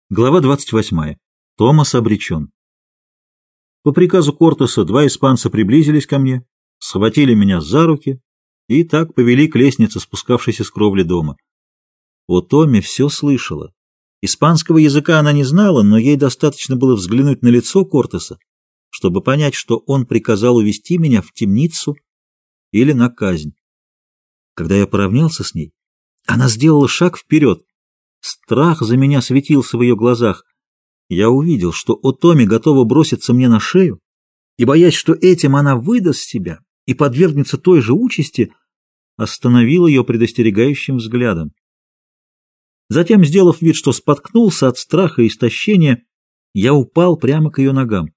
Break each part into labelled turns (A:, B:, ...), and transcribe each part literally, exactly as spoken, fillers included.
A: Глава двадцать восьмая. Томас обречен. По приказу Кортеса два испанца приблизились ко мне, схватили меня за руки и так повели к лестнице, спускавшейся с кровли дома. О Томе все слышала. Испанского языка она не знала, но ей достаточно было взглянуть на лицо Кортеса, чтобы понять, что он приказал увести меня в темницу или на казнь. Когда я поравнялся с ней, она сделала шаг вперед. Страх за меня светился в ее глазах. Я увидел, что Отоми готова броситься мне на шею, и, боясь, что этим она выдаст себя и подвергнется той же участи, остановил ее предостерегающим взглядом. Затем, сделав вид, что споткнулся от страха и истощения, я упал прямо к ее ногам.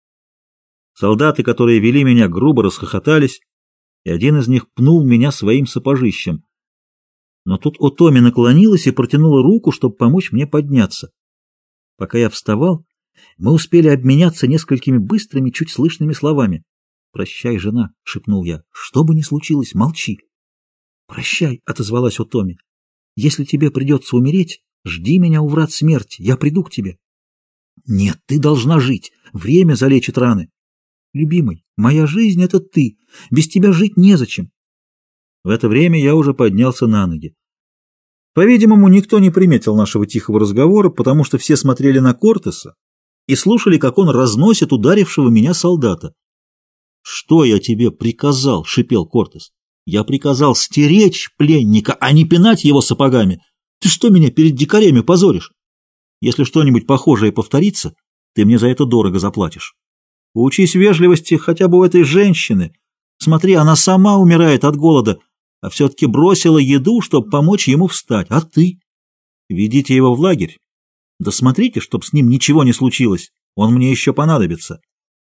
A: Солдаты, которые вели меня, грубо расхохотались, и один из них пнул меня своим сапожищем. Но тут Отоми наклонилась и протянула руку, чтобы помочь мне подняться. Пока я вставал, мы успели обменяться несколькими быстрыми, чуть слышными словами. «Прощай, жена», — шепнул я, — «что бы ни случилось, молчи». «Прощай», — отозвалась Отоми. «Если тебе придется умереть, жди меня у врат смерти, я приду к тебе». «Нет, ты должна жить, время залечит раны». «Любимый, моя жизнь — это ты, без тебя жить незачем». В это время я уже поднялся на ноги. По-видимому, никто не приметил нашего тихого разговора, потому что все смотрели на Кортеса и слушали, как он разносит ударившего меня солдата. «Что я тебе приказал?» — шипел Кортес. «Я приказал стеречь пленника, а не пинать его сапогами. Ты что меня перед дикарями позоришь? Если что-нибудь похожее повторится, ты мне за это дорого заплатишь. Учись вежливости хотя бы у этой женщины. Смотри, она сама умирает от голода, а все-таки бросила еду, чтобы помочь ему встать. А ты? Ведите его в лагерь. Да смотрите, чтоб с ним ничего не случилось. Он мне еще понадобится».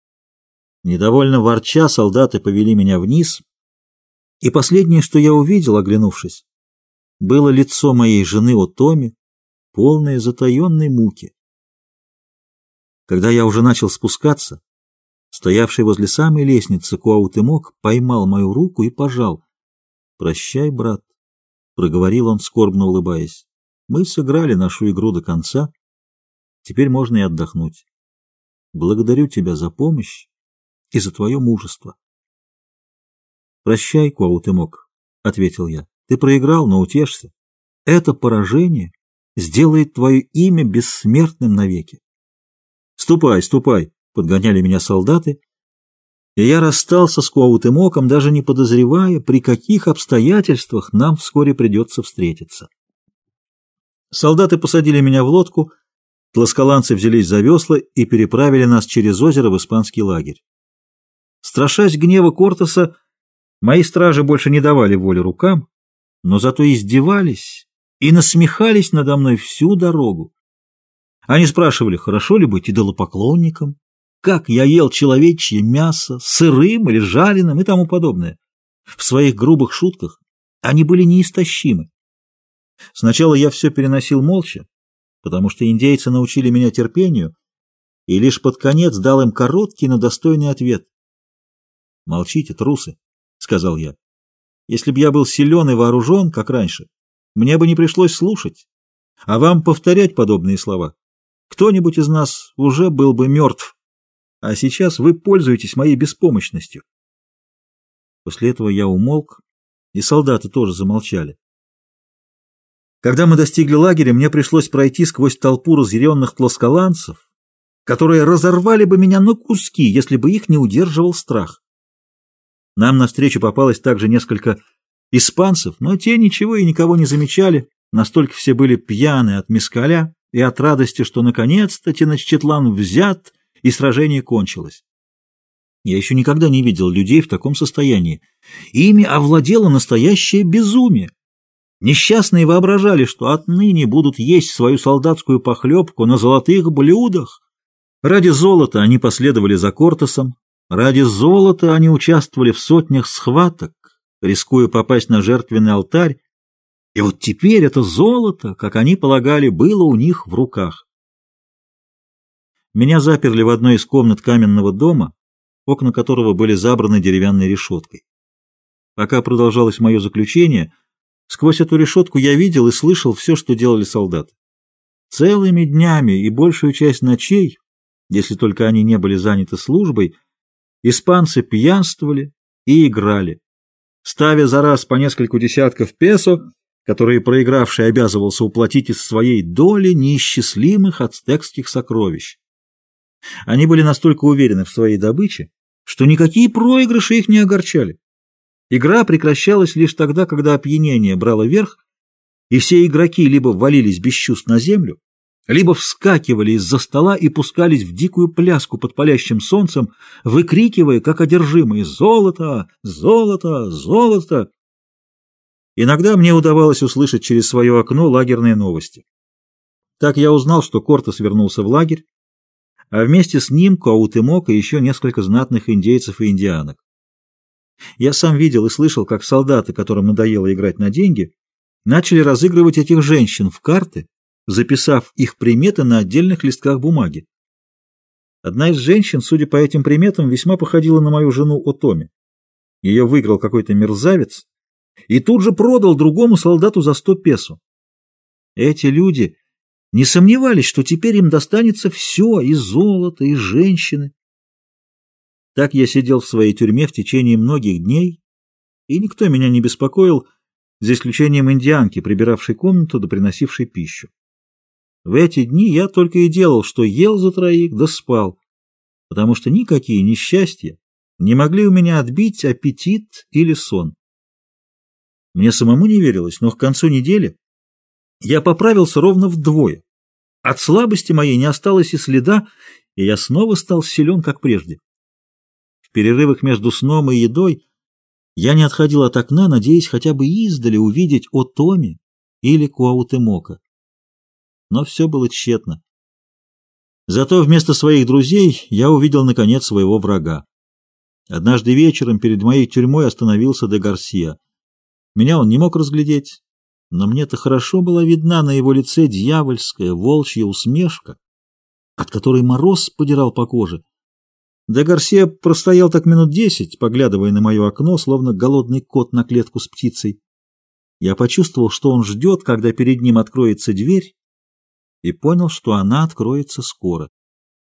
A: Недовольно ворча, солдаты повели меня вниз, и последнее, что я увидел, оглянувшись, было лицо моей жены Отоми, полное затаенной муки. Когда я уже начал спускаться, стоявший возле самой лестницы Куаутемок поймал мою руку и пожал. «Прощай, брат», — проговорил он, скорбно улыбаясь. «Мы сыграли нашу игру до конца. Теперь можно и отдохнуть. Благодарю тебя за помощь и за твое мужество». «Прощай, Куаутемок», — ответил я. «Ты проиграл, но утешься. Это поражение сделает твое имя бессмертным навеки». «Ступай, ступай», — подгоняли меня солдаты, и я расстался с Куаутемоком, даже не подозревая, при каких обстоятельствах нам вскоре придется встретиться. Солдаты посадили меня в лодку, тласкаланцы взялись за весла и переправили нас через озеро в испанский лагерь. Страшась гнева Кортеса, мои стражи больше не давали воли рукам, но зато издевались и насмехались надо мной всю дорогу. Они спрашивали, хорошо ли быть идолопоклонником, как я ел человечье мясо, сырым или жареным и тому подобное. В своих грубых шутках они были неистощимы. Сначала я все переносил молча, потому что индейцы научили меня терпению, и лишь под конец дал им короткий, но достойный ответ. «Молчите, трусы», — сказал я. «Если б я был силен и вооружен, как раньше, мне бы не пришлось слушать, а вам повторять подобные слова. Кто-нибудь из нас уже был бы мертв. А сейчас вы пользуетесь моей беспомощностью». После этого я умолк, и солдаты тоже замолчали. Когда мы достигли лагеря, мне пришлось пройти сквозь толпу разъяренных тласкаланцев, которые разорвали бы меня на куски, если бы их не удерживал страх. Нам навстречу попалось также несколько испанцев, но те ничего и никого не замечали, настолько все были пьяны от мескаля и от радости, что наконец-то Теночтитлан взят, и сражение кончилось. Я еще никогда не видел людей в таком состоянии. Ими овладело настоящее безумие. Несчастные воображали, что отныне будут есть свою солдатскую похлебку на золотых блюдах. Ради золота они последовали за Кортесом, ради золота они участвовали в сотнях схваток, рискуя попасть на жертвенный алтарь, и вот теперь это золото, как они полагали, было у них в руках. Меня заперли в одной из комнат каменного дома, окна которого были забраны деревянной решеткой. Пока продолжалось мое заключение, сквозь эту решетку я видел и слышал все, что делали солдаты. Целыми днями и большую часть ночей, если только они не были заняты службой, испанцы пьянствовали и играли, ставя за раз по нескольку десятков песо, которые проигравший обязывался уплатить из своей доли неисчислимых ацтекских сокровищ. Они были настолько уверены в своей добыче, что никакие проигрыши их не огорчали. Игра прекращалась лишь тогда, когда опьянение брало верх, и все игроки либо валились без чувств на землю, либо вскакивали из-за стола и пускались в дикую пляску под палящим солнцем, выкрикивая, как одержимые: «Золото! Золото! Золото!». Иногда мне удавалось услышать через свое окно лагерные новости. Так я узнал, что Кортес вернулся в лагерь, а вместе с ним Куаутемок и еще несколько знатных индейцев и индианок. Я сам видел и слышал, как солдаты, которым надоело играть на деньги, начали разыгрывать этих женщин в карты, записав их приметы на отдельных листках бумаги. Одна из женщин, судя по этим приметам, весьма походила на мою жену Отоми. Ее выиграл какой-то мерзавец и тут же продал другому солдату за сто песо. Эти люди не сомневались, что теперь им достанется все, и золото, и женщины. Так я сидел в своей тюрьме в течение многих дней, и никто меня не беспокоил, за исключением индианки, прибиравшей комнату да приносившей пищу. В эти дни я только и делал, что ел за троих да спал, потому что никакие несчастья не могли у меня отбить аппетит или сон. Мне самому не верилось, но к концу недели я поправился ровно вдвое. От слабости моей не осталось и следа, и я снова стал силен, как прежде. В перерывах между сном и едой я не отходил от окна, надеясь хотя бы издали увидеть Отоми или Куаутемока. Но все было тщетно. Зато вместо своих друзей я увидел, наконец, своего врага. Однажды вечером перед моей тюрьмой остановился де Гарсия. Меня он не мог разглядеть, но мне-то хорошо была видна на его лице дьявольская волчья усмешка, от которой мороз подирал по коже. Де Гарсия простоял так минут десять, поглядывая на мое окно, словно голодный кот на клетку с птицей. Я почувствовал, что он ждет, когда перед ним откроется дверь, и понял, что она откроется скоро.